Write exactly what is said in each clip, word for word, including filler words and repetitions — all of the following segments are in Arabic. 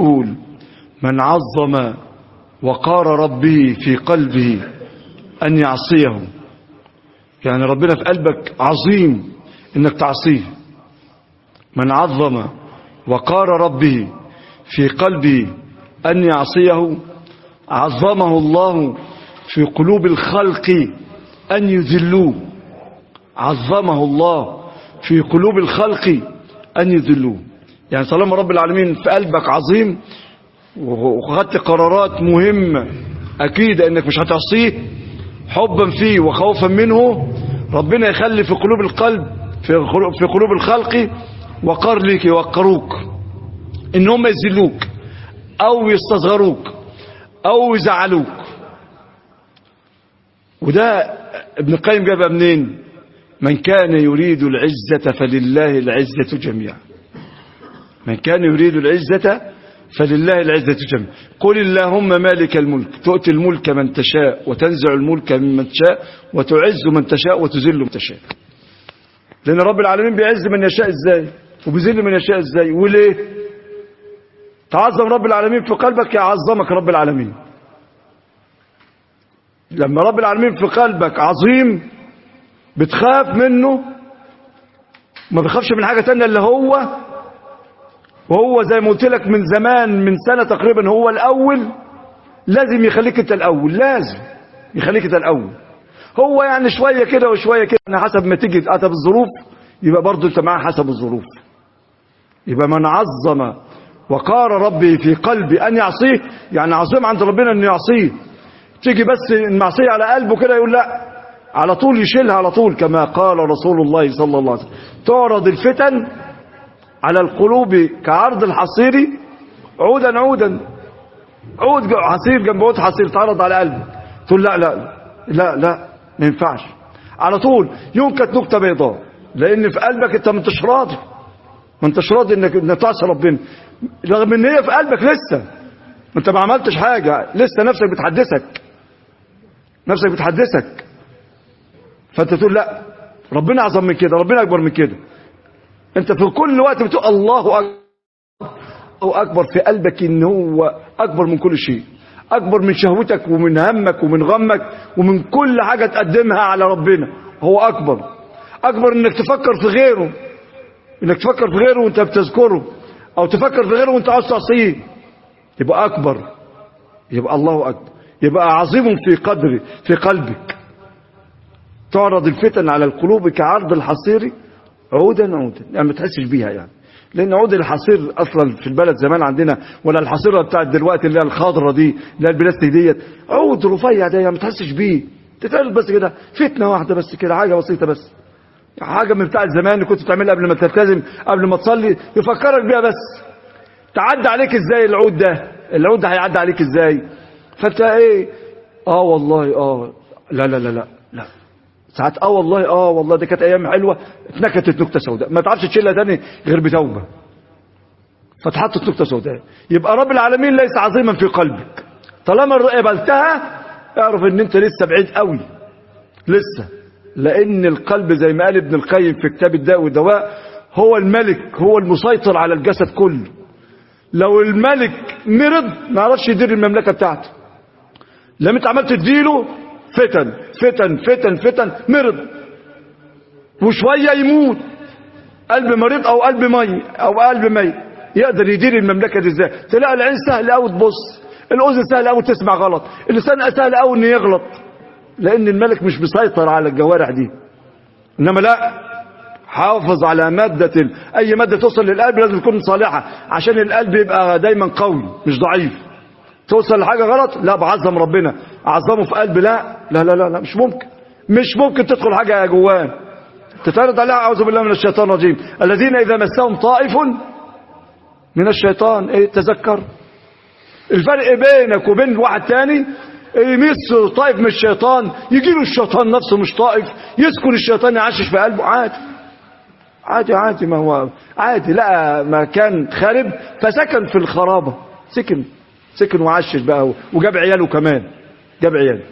بيقول من عظم وقار ربه في قلبه أن يعصيه، يعني ربنا في قلبك عظيم إنك تعصيه. من عظم وقار ربه في قلبه أن يعصيه عظمه الله في قلوب الخلق أن يذلوه. عظمه الله في قلوب الخلق أن يذلوه. يعني طالما رب العالمين في قلبك عظيم وخدت قرارات مهمة أكيد أنك مش هتعصيه حبا فيه وخوفا منه، ربنا يخلي في قلوب القلب في قلوب الخلق وقار ليك يوقروك، إن هم يذلوك أو يستصغروك أو يزعلوك. وده ابن القيم جابها منين؟ من كان يريد العزة فلله العزة جميعا. من كان يريد العزة فلله العزة جميعا. قل اللهم مالك الملك تؤتي الملك من تشاء وتنزع الملك ممن تشاء وتعز من تشاء وتذل من تشاء. لأن رب العالمين بيعز من يشاء ازاي وبيذل من يشاء ازاي وليه؟ تعظم رب العالمين في قلبك يعظمك رب العالمين. لما رب العالمين في قلبك عظيم بتخاف منه، ما بيخافش من حاجة تانية اللي هو، وهو زي ما قلت لك من زمان من سنة تقريبا هو الأول، لازم يخليك انت الأول، لازم يخليك انت الأول. هو يعني شوية كده وشوية كده حسب ما تيجي حسب الظروف، يبقى برضو انت معاه حسب الظروف. يبقى من عظم وقار ربي في قلبي أن يعصيه، يعني عظيم عند ربنا أن يعصيه. تيجي بس المعصية على قلبه كده يقول لا، على طول يشيلها على طول، كما قال رسول الله صلى الله عليه وسلم تعرض الفتن على القلوب كعرض الحصير عودا عودا. عود حصير جنب عود حصير تعرض على قلبك، تقول لا لا لا لا ما ينفعش، على طول ينكت نكته بيضاء، لان في قلبك انت ما انتش راضي، ما انتش راضي انك انك تعصي ربنا، رغم ان هي في قلبك لسه انت ما عملتش حاجه، لسه نفسك بتحدثك نفسك بتحدثك فانت تقول لا ربنا اعظم من كده، ربنا اكبر من كده. انت في كل وقت بتقول الله اكبر، الله اكبر في قلبك ان هو اكبر من كل شيء، اكبر من شهوتك ومن همك ومن غمك ومن كل حاجه تقدمها على ربنا. هو اكبر، اكبر انك تفكر في غيره، انك تفكر في غيره وانت بتذكره، او تفكر في غيره وانت عاوز تعصيه، يبقى اكبر، يبقى الله اكبر، يبقى عظيم في قدر في قلبك. تعرض الفتن على القلوب كعرض الحصير عودا عودا، يعني ما تحسش بيها، يعني لان عود الحصير اصلا في البلد زمان عندنا، ولا الحصيره بتاعت دلوقتي اللي هي الخضره دي اللي هي البلاستيك ديت، عود رفيع ده، يعني ما تحسش بيه، تتعرض بس كده فتنه واحده بس كده، حاجه بسيطه بس، حاجه من بتاع زمان اللي كنت بتعملها قبل ما تلتزم قبل ما تصلي، يفكرك بيها بس. تعدى عليك ازاي العود ده؟ العود ده هيعدي عليك ازاي؟ فانت ايه؟ اه والله اه لا لا لا لا لا ساعات اه والله اه والله دي كانت ايام حلوه، اتنكتت نكته سوداء ما تعرفش تشيلها تاني غير بتوبه، فتحطت نكته سوداء. يبقى رب العالمين ليس عظيما في قلبك، طالما قبلتها اعرف ان انت لسه بعيد قوي لسه، لان القلب زي ما قال ابن القيم في كتاب الداء والدواء هو الملك، هو المسيطر على الجسد كله. لو الملك مرض ما يعرفش يدير المملكه بتاعته، لما انت عملت تديله فتن فتن فتن فتن مرض وشويه يموت، قلب مريض او قلب مي او قلب ميت، يقدر يدير المملكه دي ازاي؟ تلاقي العين سهل قوي تبص، الاذن سهل قوي تسمع غلط، اللسان سهل قوي انه يغلط، لان الملك مش مسيطر على الجوارح دي. انما لا، حافظ على ماده ال... اي ماده توصل للقلب لازم تكون صالحه، عشان القلب يبقى دايما قوي مش ضعيف. توصل لحاجه غلط لا بعظم ربنا، اعظمه في قلب لا لا لا لا, لا مش ممكن، مش ممكن تدخل حاجه جواه تتعرض عليها. اعوذ بالله من الشيطان الرجيم، الذين اذا مسهم طائف من الشيطان ايه تذكر. الفرق بينك وبين واحد تاني يمس طائف من الشيطان، يجي له الشيطان نفسه مش طائف، يسكن الشيطان يعشش في قلبه عادي عادي عادي، ما هو عادي، لقى مكان خارب فسكن في الخرابه، سكن سكن وعشش بقى وجاب عياله كمان، جاب عياله.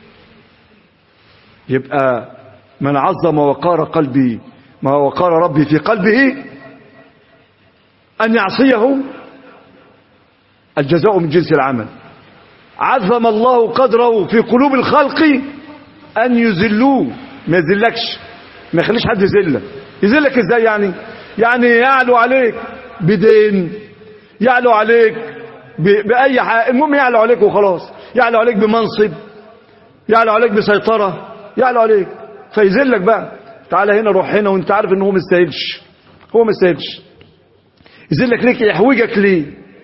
يبقى من عظم وقار قلبي ما وقار ربي في قلبه أن يعصيه الجزاء من جنس العمل. عظم الله قدره في قلوب الخلق أن يذلوه، ما يذلكش، ما يخليش حد يذلك. يذلك ازاي يعني؟ يعني يعلو عليك بدين، يعلو عليك بأي حاجة، المهم يعلو عليك وخلاص، يعلو عليك بمنصب، يعلو عليك بسيطرة، يعلو عليك فيذلك بقى. تعالى هنا روح هنا وانت عارف ان هو مستاهلش، هو مستاهلش. يذلك ليك، يحوجك ليه؟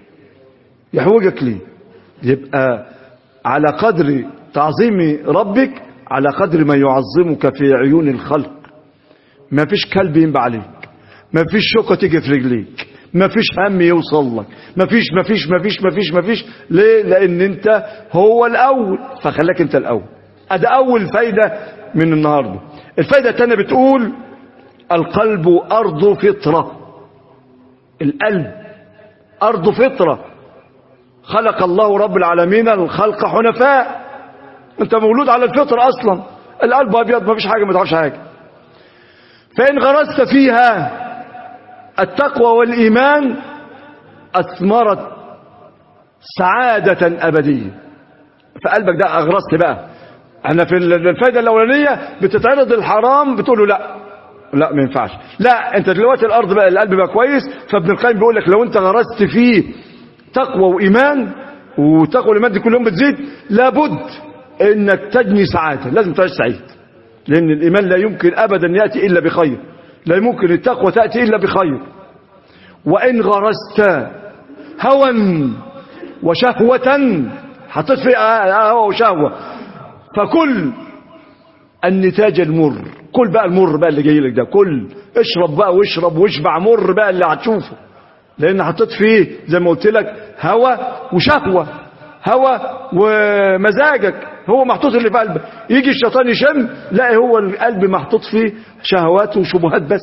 يحوجك ليه؟ يبقى على قدر تعظيم ربك على قدر ما يعظمك في عيون الخلق. ما فيش كلب ينبع عليك، ما فيش شوكة تيجي في رجليك، ما فيش هم يوصل لك، ما فيش ما فيش ما فيش ما فيش ما فيش ليه؟ لان انت هو الاول، فخلاك انت الاول. ادي اول فايدة من النهاردة. الفايدة الثانية بتقول القلب ارض فطرة. القلب ارض فطرة، خلق الله رب العالمين الخلق حنفاء. انت مولود على الفطر اصلا، القلب ابيض ما فيش حاجة، ما تعرفش حاجة. فان غرست فيها التقوى والايمان اثمرت سعادة ابدية. فقلبك ده اغرست بقى. احنا في الفايدة الاولانية بتتعرض الحرام بتقول له لا لا ما ينفعش، لا انت دلوقتي الارض بقى القلب بقى كويس. فابن القيم بيقول لك لو انت غرست فيه تقوى وايمان، وتقوى والايمان دي كل يوم بتزيد، لابد انك تجني سعاده، لازم تعيش سعيد. لان الايمان لا يمكن ابدا ياتي الا بخير، لا يمكن التقوى تاتي الا بخير. وان غرست هوى وشهوه، حطيت في هوى وشهوه، فكل النتاج المر. كل بقى المر بقى اللي جاي لك ده، كل اشرب بقى واشرب واشبع مر بقى اللي هتشوفه. لان حطيت فيه زي ما قلت لك هوى وشهوه، هوى ومزاجك هو محطوط اللي في قلبك. يجي الشيطان يشم، لا هو القلب محطوط فيه شهوات وشبهات بس.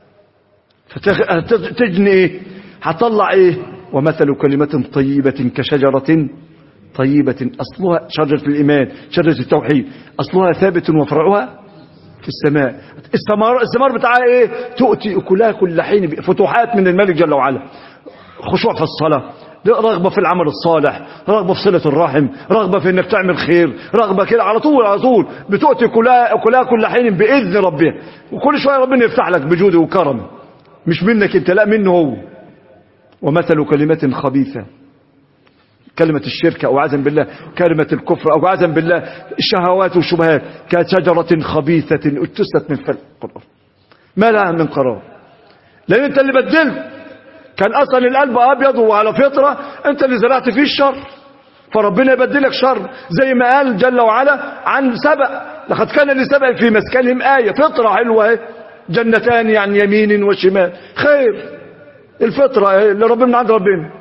فتجني ايه؟ هتطلع ايه؟ ومثل كلمة طيبة كشجرة طيبة اصلها، شجرة الايمان، شجرة التوحيد، اصلها ثابت وفرعها في السماء. الثمار الثمار بتاعها ايه؟ تؤتي اكلها كل حين، فتوحات من الملك جل وعلا. خشوع في الصلاة، رغبة في العمل الصالح، رغبة في صلة الرحم، رغبة في انك تعمل خير، رغبة كده على طول على طول بتؤتي كلها كلها كل حين بإذن ربها. وكل شوية ربنا يفتح لك بجوده وكرمه، مش منك انت، لا منه هو. ومثل كلمة خبيثة، كلمة الشرك او عزم بالله، كلمة الكفر او عزم بالله، الشهوات والشبهات، كشجرة خبيثة اجتثت من فلق الأرض ما لها من قرار. لان انت اللي بدلت. كان اصلا القلب ابيض وعلى فطرة، انت اللي زرعت فيه الشر، فربنا يبدلك شر. زي ما قال جل وعلا عن سبأ، لقد كان لسبأ في مسكنهم آية. فطرة حلوة اهي، جنتان عن يمين وشمال، خير. الفطرة اللي ربنا من عند ربنا.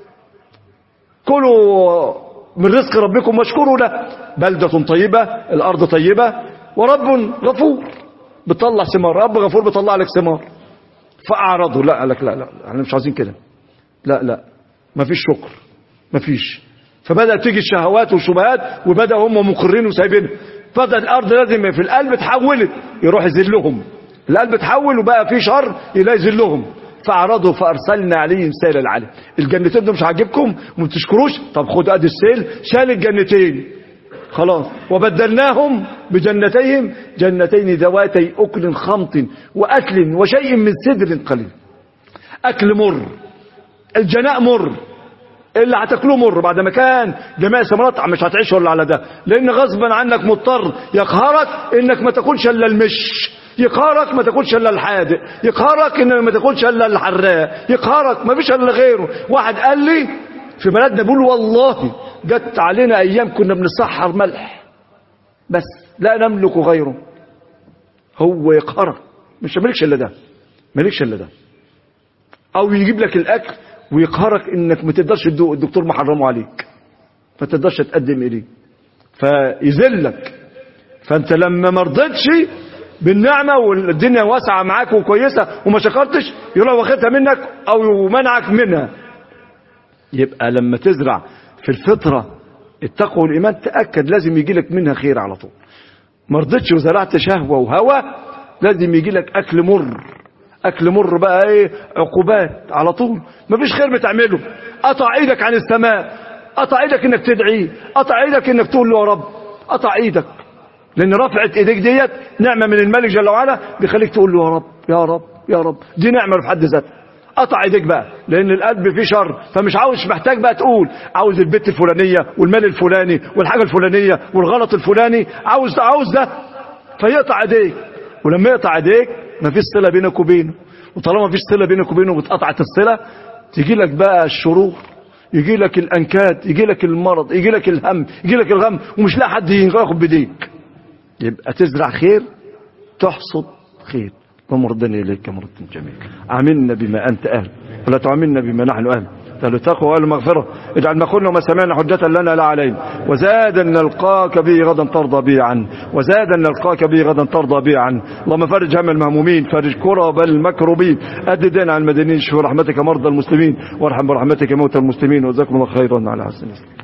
كلوا من رزق ربكم واشكروا له، بلدة طيبة، الارض طيبة، ورب غفور بتطلع ثمار. رب غفور بيطلع لك ثمار. فاعرضوا، لا قال لك لا لا احنا مش عايزين كده، لا لا ما فيش شكر، ما فيش. فبدأت تيجي الشهوات والشبهات، وبدأ هم مقرين وسايبينها. بدأ الارض لازم في القلب اتحولت، يروح يذلهم. القلب اتحول وبقى في شر، يلاقي يذلهم. فاعرضوا فارسلنا عليهم سيل العلم. الجنتين دول مش عاجبكم وما بتشكروش، طب خد ادي السيل، شال الجنتين خلاص. وبدلناهم بجنتين جنتين ذواتي اكل خمط واكل وشيء من سدر قليل. اكل مر، الجناء مر، اللي هتاكلوه مر. بعد ما كان جميع ثمرات مش هتعيش ولا على ده، لان غصبا عنك مضطر، يقهرك انك ما تاكلش الا المش، يقهرك ما تاكلش الا الحادق، يقهرك انك ما تاكلش الا الحراق، يقهرك ما فيش الا غيره. واحد قال لي في بلدنا بيقول والله جت علينا ايام كنا بنسحر ملح بس لا نملك غيره. هو يقهرك، مش مالكش الا ده، مالكش الا ده. او يجيب لك الاكل ويقهرك انك ما تقدرش تدوق، الدكتور محرمه عليك، ما تقدرش تقدم اليه، فيذلك. فانت لما ما رضيتش بالنعمه والدنيا واسعه معاك وكويسه وما شكرتش، يروح واخدها منك او يمنعك منها. يبقى لما تزرع في الفطره التقوى والايمان، تاكد لازم يجي لك منها خير على طول. ما رضيتش وزرعت شهوه وهوى، لازم يجي لك اكل مر، اكل مر بقى ايه، عقوبات على طول، مفيش خير بتعمله. قطع ايدك عن السماء، قطع ايدك انك تدعي، قطع ايدك انك تقول له يا رب، قطع ايدك، لان رفعت ايديك ديت نعمه من الملك جل وعلا بيخليك تقول له يا رب يا رب يا رب، دي نعمه في حد ذاتها. قطع ايديك بقى، لان القلب فيه شر، فمش عاوز، محتاج بقى تقول عاوز البت الفلانيه والمال الفلاني والحاجه الفلانيه والغلط الفلاني، عاوز عاوز ده، فيقطع ايديك. ولما يقطع ايديك مفيش صله بينك وبينه، وطالما مفيش صله بينك وبينه واتقطعت الصله، تيجي لك بقى الشرور، يجي لك الانكاد، يجي لك المرض، يجي لك الهم، يجي لك الغم، ومش لاقي حد ياخد بايديك. يبقى تزرع خير تحصد خير. ومردني اليك مردا جميلا. عاملنا بما انت اهل ولا تعاملنا بما نحن اهل، اهل التقوى واهل المغفره. اجعل ما قلنا وما سمعنا حجه لنا لا علينا، وزادا نلقاك به غدا ترضى به عنه، وزادا نلقاك به غدا ترضى به عنه. اللهم فرج هم المهمومين، فرج كرب المكروبين، أد دين على المدينين، شف برحمتك مرضى المسلمين، وارحم برحمتك موتى المسلمين، وجزاكم الله خيرا على حسن